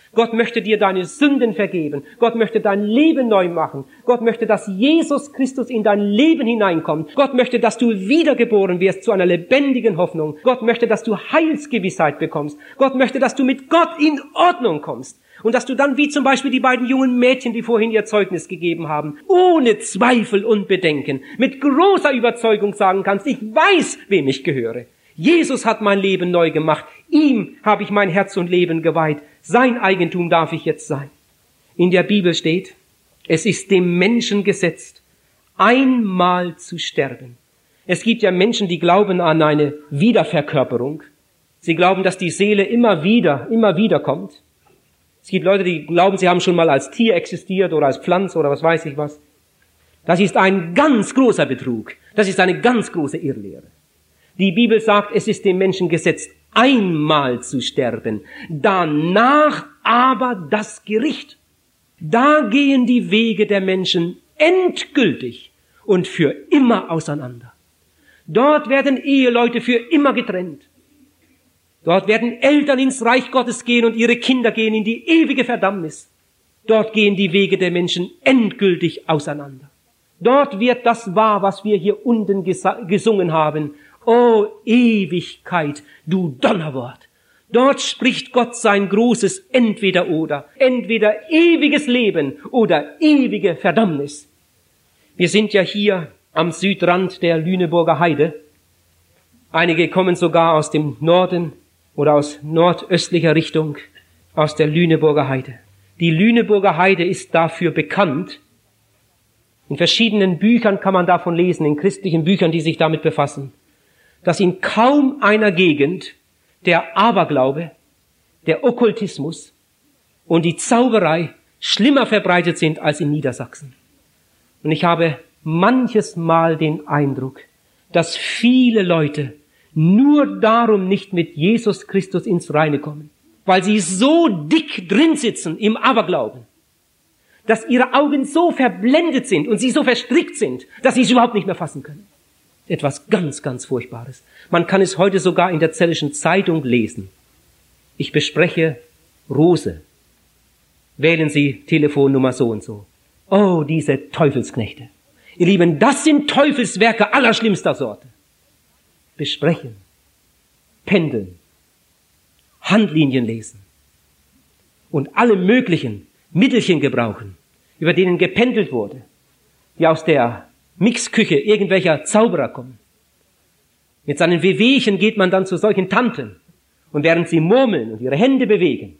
Gott möchte dir deine Sünden vergeben. Gott möchte dein Leben neu machen. Gott möchte, dass Jesus Christus in dein Leben hineinkommt. Gott möchte, dass du wiedergeboren wirst zu einer lebendigen Hoffnung. Gott möchte, dass du Heilsgewissheit bekommst. Gott möchte, dass du mit Gott in Ordnung kommst. Und dass du dann, wie zum Beispiel die beiden jungen Mädchen, die vorhin ihr Zeugnis gegeben haben, ohne Zweifel und Bedenken, mit großer Überzeugung sagen kannst, ich weiß, wem ich gehöre. Jesus hat mein Leben neu gemacht. Ihm habe ich mein Herz und Leben geweiht. Sein Eigentum darf ich jetzt sein. In der Bibel steht, es ist dem Menschen gesetzt, einmal zu sterben. Es gibt ja Menschen, die glauben an eine Wiederverkörperung. Sie glauben, dass die Seele immer wieder, immer wieder kommt. Es gibt Leute, die glauben, sie haben schon mal als Tier existiert oder als Pflanze oder was weiß ich was. Das ist ein ganz großer Betrug. Das ist eine ganz große Irrlehre. Die Bibel sagt, es ist dem Menschen gesetzt, einmal zu sterben. Danach aber das Gericht. Da gehen die Wege der Menschen endgültig und für immer auseinander. Dort werden Eheleute für immer getrennt. Dort werden Eltern ins Reich Gottes gehen und ihre Kinder gehen in die ewige Verdammnis. Dort gehen die Wege der Menschen endgültig auseinander. Dort wird das wahr, was wir hier unten gesungen haben. O Ewigkeit, du Donnerwort. Dort spricht Gott sein großes Entweder-Oder. Entweder ewiges Leben oder ewige Verdammnis. Wir sind ja hier am Südrand der Lüneburger Heide. Einige kommen sogar aus dem Norden oder aus nordöstlicher Richtung, aus der Lüneburger Heide. Die Lüneburger Heide ist dafür bekannt. In verschiedenen Büchern kann man davon lesen, in christlichen Büchern, die sich damit befassen, dass in kaum einer Gegend der Aberglaube, der Okkultismus und die Zauberei schlimmer verbreitet sind als in Niedersachsen. Und ich habe manches Mal den Eindruck, dass viele Leute nur darum nicht mit Jesus Christus ins Reine kommen, weil sie so dick drin sitzen im Aberglauben, dass ihre Augen so verblendet sind und sie so verstrickt sind, dass sie es überhaupt nicht mehr fassen können. Etwas ganz, ganz Furchtbares. Man kann es heute sogar in der Zellischen Zeitung lesen. Ich bespreche Rose. Wählen Sie Telefonnummer so und so. Oh, diese Teufelsknechte. Ihr Lieben, das sind Teufelswerke allerschlimmster Sorte. Besprechen, pendeln, Handlinien lesen und alle möglichen Mittelchen gebrauchen, über denen gependelt wurde, die aus der Mixküche irgendwelcher Zauberer kommen. Mit seinen Wehwehchen geht man dann zu solchen Tanten und während sie murmeln und ihre Hände bewegen,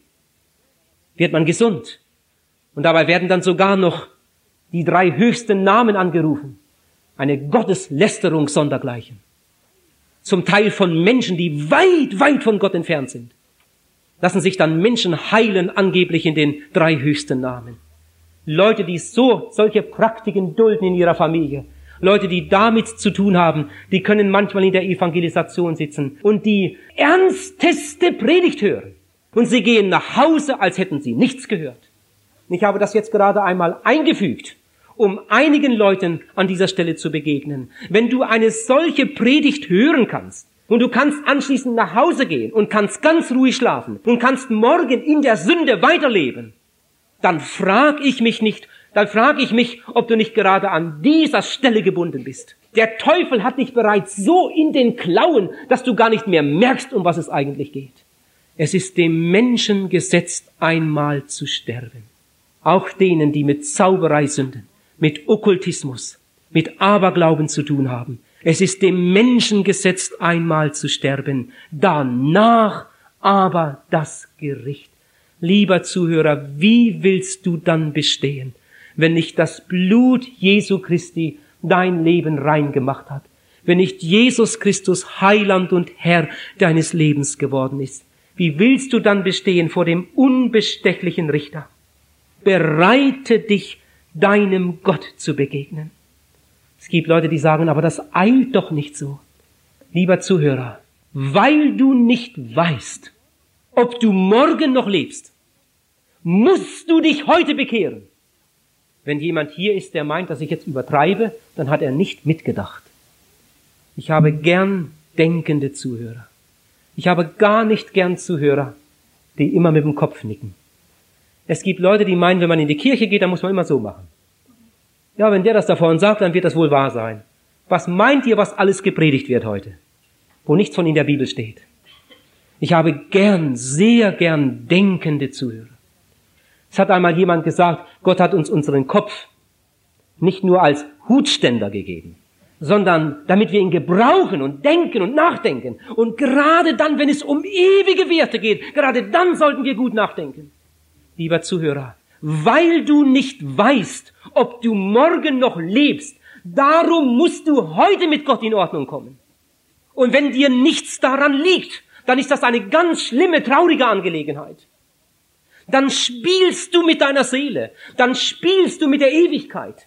wird man gesund. Und dabei werden dann sogar noch die drei höchsten Namen angerufen. Eine Gotteslästerung sondergleichen. Zum Teil von Menschen, die weit, weit von Gott entfernt sind. Lassen sich dann Menschen heilen, angeblich in den drei höchsten Namen. Leute, die so solche Praktiken dulden in ihrer Familie. Leute, die damit zu tun haben, die können manchmal in der Evangelisation sitzen und die ernsteste Predigt hören. Und sie gehen nach Hause, als hätten sie nichts gehört. Ich habe das jetzt gerade einmal eingefügt, um einigen Leuten an dieser Stelle zu begegnen. Wenn du eine solche Predigt hören kannst und du kannst anschließend nach Hause gehen und kannst ganz ruhig schlafen und kannst morgen in der Sünde weiterleben, dann frage ich mich nicht, dann frage ich mich, ob du nicht gerade an dieser Stelle gebunden bist. Der Teufel hat dich bereits so in den Klauen, dass du gar nicht mehr merkst, um was es eigentlich geht. Es ist dem Menschen gesetzt, einmal zu sterben. Auch denen, die mit Zauberei sünden, mit Okkultismus, mit Aberglauben zu tun haben. Es ist dem Menschen gesetzt, einmal zu sterben. Danach aber das Gericht. Lieber Zuhörer, wie willst du dann bestehen, wenn nicht das Blut Jesu Christi dein Leben rein gemacht hat? Wenn nicht Jesus Christus Heiland und Herr deines Lebens geworden ist? Wie willst du dann bestehen vor dem unbestechlichen Richter? Bereite dich, deinem Gott zu begegnen. Es gibt Leute, die sagen, aber das eilt doch nicht so. Lieber Zuhörer, weil du nicht weißt, ob du morgen noch lebst, musst du dich heute bekehren. Wenn jemand hier ist, der meint, dass ich jetzt übertreibe, dann hat er nicht mitgedacht. Ich habe gern denkende Zuhörer. Ich habe gar nicht gern Zuhörer, die immer mit dem Kopf nicken. Es gibt Leute, die meinen, wenn man in die Kirche geht, dann muss man immer so machen. Ja, wenn der das da vorne sagt, dann wird das wohl wahr sein. Was meint ihr, was alles gepredigt wird heute, wo nichts von in der Bibel steht? Ich habe gern, sehr gern denkende Zuhörer. Es hat einmal jemand gesagt, Gott hat uns unseren Kopf nicht nur als Hutständer gegeben, sondern damit wir ihn gebrauchen und denken und nachdenken. Und gerade dann, wenn es um ewige Werte geht, gerade dann sollten wir gut nachdenken. Lieber Zuhörer, weil du nicht weißt, ob du morgen noch lebst, darum musst du heute mit Gott in Ordnung kommen. Und wenn dir nichts daran liegt, dann ist das eine ganz schlimme, traurige Angelegenheit. Dann spielst du mit deiner Seele, dann spielst du mit der Ewigkeit.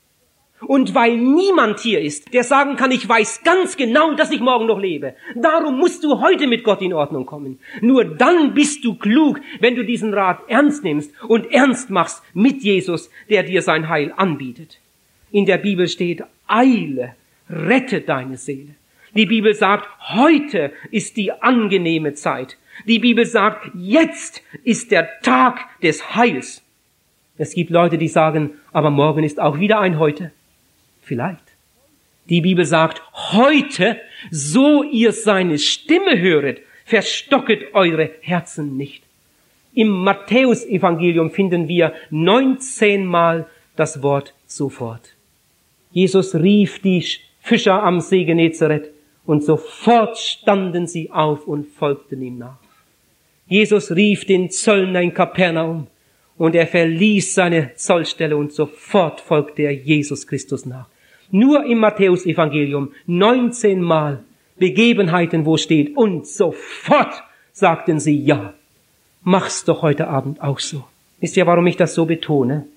Und weil niemand hier ist, der sagen kann, ich weiß ganz genau, dass ich morgen noch lebe, darum musst du heute mit Gott in Ordnung kommen. Nur dann bist du klug, wenn du diesen Rat ernst nimmst und ernst machst mit Jesus, der dir sein Heil anbietet. In der Bibel steht, eile, rette deine Seele. Die Bibel sagt, heute ist die angenehme Zeit. Die Bibel sagt, jetzt ist der Tag des Heils. Es gibt Leute, die sagen, aber morgen ist auch wieder ein Heute. Vielleicht. Die Bibel sagt, heute, so ihr seine Stimme höret, verstocket eure Herzen nicht. Im Matthäusevangelium finden wir neunzehnmal das Wort sofort. Jesus rief die Fischer am See Genezareth und sofort standen sie auf und folgten ihm nach. Jesus rief den Zöllner in Kapernaum und er verließ seine Zollstelle und sofort folgte er Jesus Christus nach. Nur im Matthäusevangelium neunzehnmal Begebenheiten, wo steht, und sofort sagten sie ja. Mach's doch heute Abend auch so. Wisst ihr, warum ich das so betone?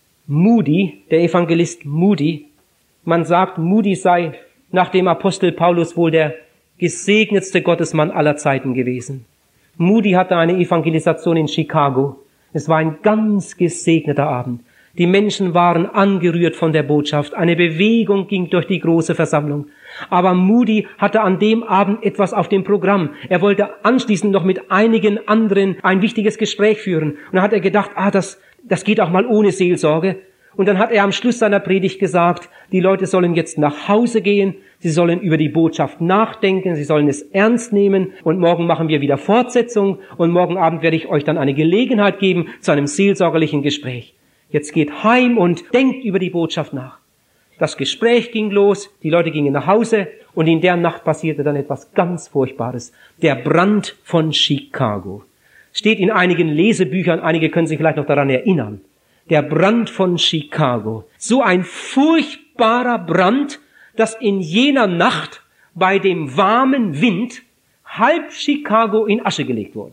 Moody, der Evangelist Moody, man sagt, Moody sei nach dem Apostel Paulus wohl der gesegnetste Gottesmann aller Zeiten gewesen. Moody hatte eine Evangelisation in Chicago. Es war ein ganz gesegneter Abend. Die Menschen waren angerührt von der Botschaft. Eine Bewegung ging durch die große Versammlung. Aber Moody hatte an dem Abend etwas auf dem Programm. Er wollte anschließend noch mit einigen anderen ein wichtiges Gespräch führen. Und dann hat er gedacht, ah, das, das geht auch mal ohne Seelsorge. Und dann hat er am Schluss seiner Predigt gesagt, die Leute sollen jetzt nach Hause gehen, sie sollen über die Botschaft nachdenken, sie sollen es ernst nehmen und morgen machen wir wieder Fortsetzung und morgen Abend werde ich euch dann eine Gelegenheit geben zu einem seelsorgerlichen Gespräch. Jetzt geht heim und denkt über die Botschaft nach. Das Gespräch ging los, die Leute gingen nach Hause und in der Nacht passierte dann etwas ganz Furchtbares. Der Brand von Chicago. Steht in einigen Lesebüchern, einige können sich vielleicht noch daran erinnern. Der Brand von Chicago. So ein furchtbarer Brand, dass in jener Nacht bei dem warmen Wind halb Chicago in Asche gelegt wurde.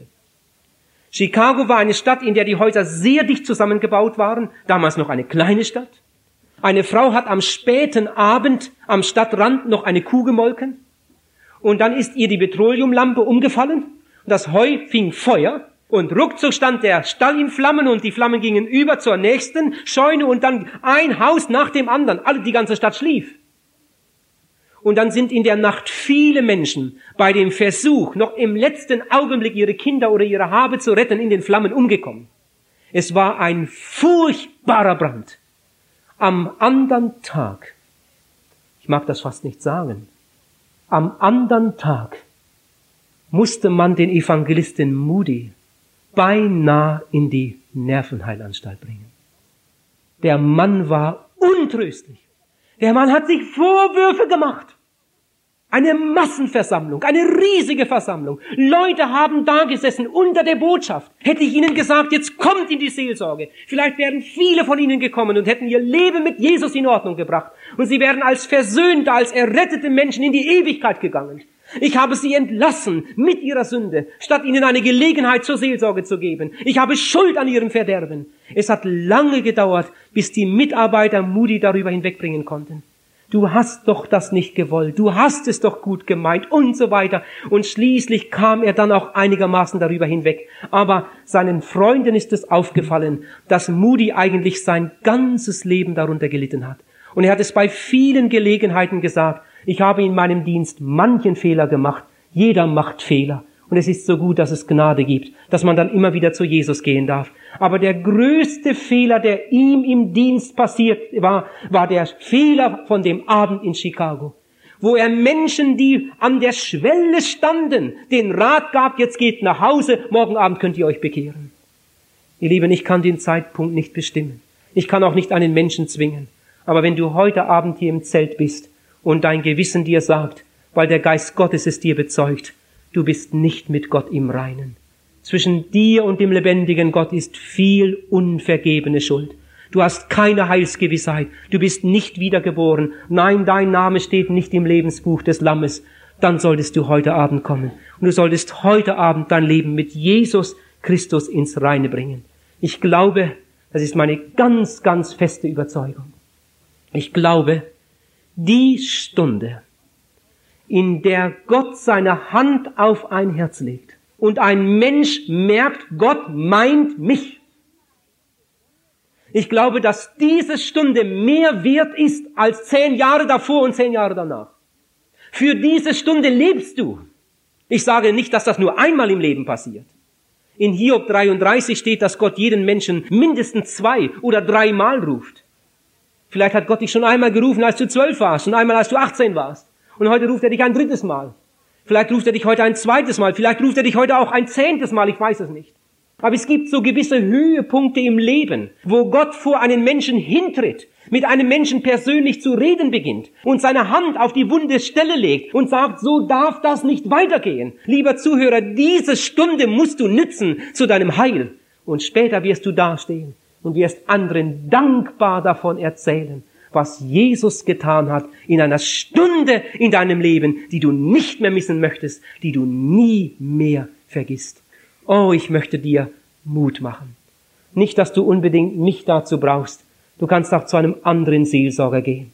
Chicago war eine Stadt, in der die Häuser sehr dicht zusammengebaut waren, damals noch eine kleine Stadt. Eine Frau hat am späten Abend am Stadtrand noch eine Kuh gemolken und dann ist ihr die Petroleumlampe umgefallen, das Heu fing Feuer und ruckzuck stand der Stall in Flammen und die Flammen gingen über zur nächsten Scheune und dann ein Haus nach dem anderen, alle, die ganze Stadt schlief. Und dann sind in der Nacht viele Menschen bei dem Versuch, noch im letzten Augenblick ihre Kinder oder ihre Habe zu retten, in den Flammen umgekommen. Es war ein furchtbarer Brand. Am anderen Tag, ich mag das fast nicht sagen, am anderen Tag musste man den Evangelisten Moody beinahe in die Nervenheilanstalt bringen. Der Mann war untröstlich. Der Mann hat sich Vorwürfe gemacht. Eine Massenversammlung, eine riesige Versammlung. Leute haben da gesessen unter der Botschaft. Hätte ich ihnen gesagt, jetzt kommt in die Seelsorge. Vielleicht wären viele von ihnen gekommen und hätten ihr Leben mit Jesus in Ordnung gebracht. Und sie wären als versöhnte, als errettete Menschen in die Ewigkeit gegangen. Ich habe sie entlassen mit ihrer Sünde, statt ihnen eine Gelegenheit zur Seelsorge zu geben. Ich habe Schuld an ihrem Verderben. Es hat lange gedauert, bis die Mitarbeiter Moody darüber hinwegbringen konnten. Du hast doch das nicht gewollt, du hast es doch gut gemeint und so weiter. Und schließlich kam er dann auch einigermaßen darüber hinweg. Aber seinen Freunden ist es aufgefallen, dass Moody eigentlich sein ganzes Leben darunter gelitten hat. Und er hat es bei vielen Gelegenheiten gesagt, ich habe in meinem Dienst manchen Fehler gemacht, jeder macht Fehler. Und es ist so gut, dass es Gnade gibt, dass man dann immer wieder zu Jesus gehen darf. Aber der größte Fehler, der ihm im Dienst passiert war, war der Fehler von dem Abend in Chicago, wo er Menschen, die an der Schwelle standen, den Rat gab, jetzt geht nach Hause, morgen Abend könnt ihr euch bekehren. Ihr Lieben, ich kann den Zeitpunkt nicht bestimmen. Ich kann auch nicht einen Menschen zwingen. Aber wenn du heute Abend hier im Zelt bist und dein Gewissen dir sagt, weil der Geist Gottes es dir bezeugt, du bist nicht mit Gott im Reinen. Zwischen dir und dem lebendigen Gott ist viel unvergebene Schuld. Du hast keine Heilsgewissheit. Du bist nicht wiedergeboren. Nein, dein Name steht nicht im Lebensbuch des Lammes. Dann solltest du heute Abend kommen. Und du solltest heute Abend dein Leben mit Jesus Christus ins Reine bringen. Ich glaube, das ist meine ganz, ganz feste Überzeugung. Ich glaube, die Stunde, in der Gott seine Hand auf ein Herz legt und ein Mensch merkt, Gott meint mich. Ich glaube, dass diese Stunde mehr wert ist als zehn Jahre davor und zehn Jahre danach. Für diese Stunde lebst du. Ich sage nicht, dass das nur einmal im Leben passiert. In Hiob dreiunddreißig steht, dass Gott jeden Menschen mindestens zwei oder dreimal ruft. Vielleicht hat Gott dich schon einmal gerufen, als du zwölf warst und einmal, als du achtzehn warst. Und heute ruft er dich ein drittes Mal. Vielleicht ruft er dich heute ein zweites Mal. Vielleicht ruft er dich heute auch ein zehntes Mal. Ich weiß es nicht. Aber es gibt so gewisse Höhepunkte im Leben, wo Gott vor einen Menschen hintritt, mit einem Menschen persönlich zu reden beginnt und seine Hand auf die wunde Stelle legt und sagt, so darf das nicht weitergehen. Lieber Zuhörer, diese Stunde musst du nützen zu deinem Heil. Und später wirst du dastehen und wirst anderen dankbar davon erzählen, was Jesus getan hat in einer Stunde in deinem Leben, die du nicht mehr missen möchtest, die du nie mehr vergisst. Oh, ich möchte dir Mut machen. Nicht, dass du unbedingt mich dazu brauchst. Du kannst auch zu einem anderen Seelsorger gehen.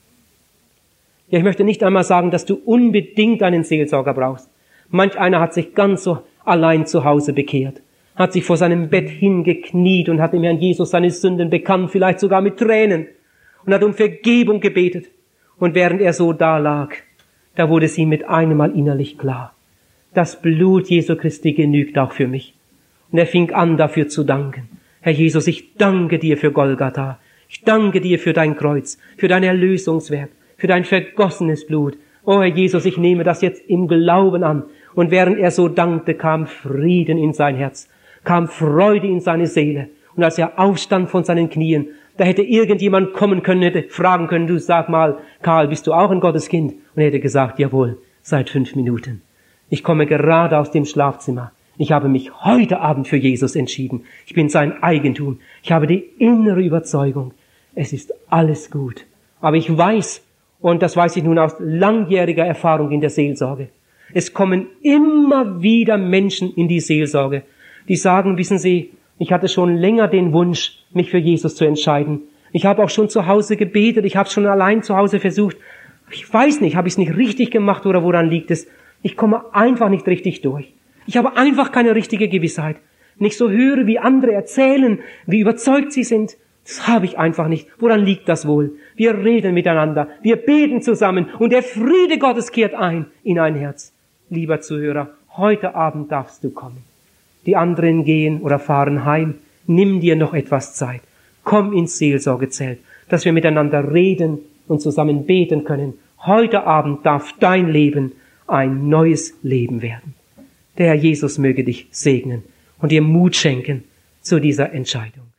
Ja, ich möchte nicht einmal sagen, dass du unbedingt einen Seelsorger brauchst. Manch einer hat sich ganz so allein zu Hause bekehrt, hat sich vor seinem Bett hingekniet und hat dem Herrn Jesus seine Sünden bekannt, vielleicht sogar mit Tränen, und hat um Vergebung gebetet. Und während er so da lag, da wurde es ihm mit einem Mal innerlich klar, das Blut Jesu Christi genügt auch für mich. Und er fing an, dafür zu danken. Herr Jesus, ich danke dir für Golgatha. Ich danke dir für dein Kreuz, für dein Erlösungswerk, für dein vergossenes Blut. Oh Herr Jesus, ich nehme das jetzt im Glauben an. Und während er so dankte, kam Frieden in sein Herz, kam Freude in seine Seele. Und als er aufstand von seinen Knien, da hätte irgendjemand kommen können, hätte fragen können, du sag mal, Karl, bist du auch ein Gotteskind? Und er hätte gesagt, jawohl, seit fünf Minuten. Ich komme gerade aus dem Schlafzimmer. Ich habe mich heute Abend für Jesus entschieden. Ich bin sein Eigentum. Ich habe die innere Überzeugung, es ist alles gut. Aber ich weiß, und das weiß ich nun aus langjähriger Erfahrung in der Seelsorge, es kommen immer wieder Menschen in die Seelsorge, die sagen, wissen Sie, ich hatte schon länger den Wunsch, mich für Jesus zu entscheiden. Ich habe auch schon zu Hause gebetet, ich habe schon allein zu Hause versucht. Ich weiß nicht, habe ich es nicht richtig gemacht oder woran liegt es? Ich komme einfach nicht richtig durch. Ich habe einfach keine richtige Gewissheit. Wenn ich so höre, wie andere erzählen, wie überzeugt sie sind, das habe ich einfach nicht. Woran liegt das wohl? Wir reden miteinander, wir beten zusammen und der Friede Gottes kehrt ein in ein Herz. Lieber Zuhörer, heute Abend darfst du kommen. Die anderen gehen oder fahren heim. Nimm dir noch etwas Zeit. Komm ins Seelsorgezelt, dass wir miteinander reden und zusammen beten können. Heute Abend darf dein Leben ein neues Leben werden. Der Herr Jesus möge dich segnen und dir Mut schenken zu dieser Entscheidung.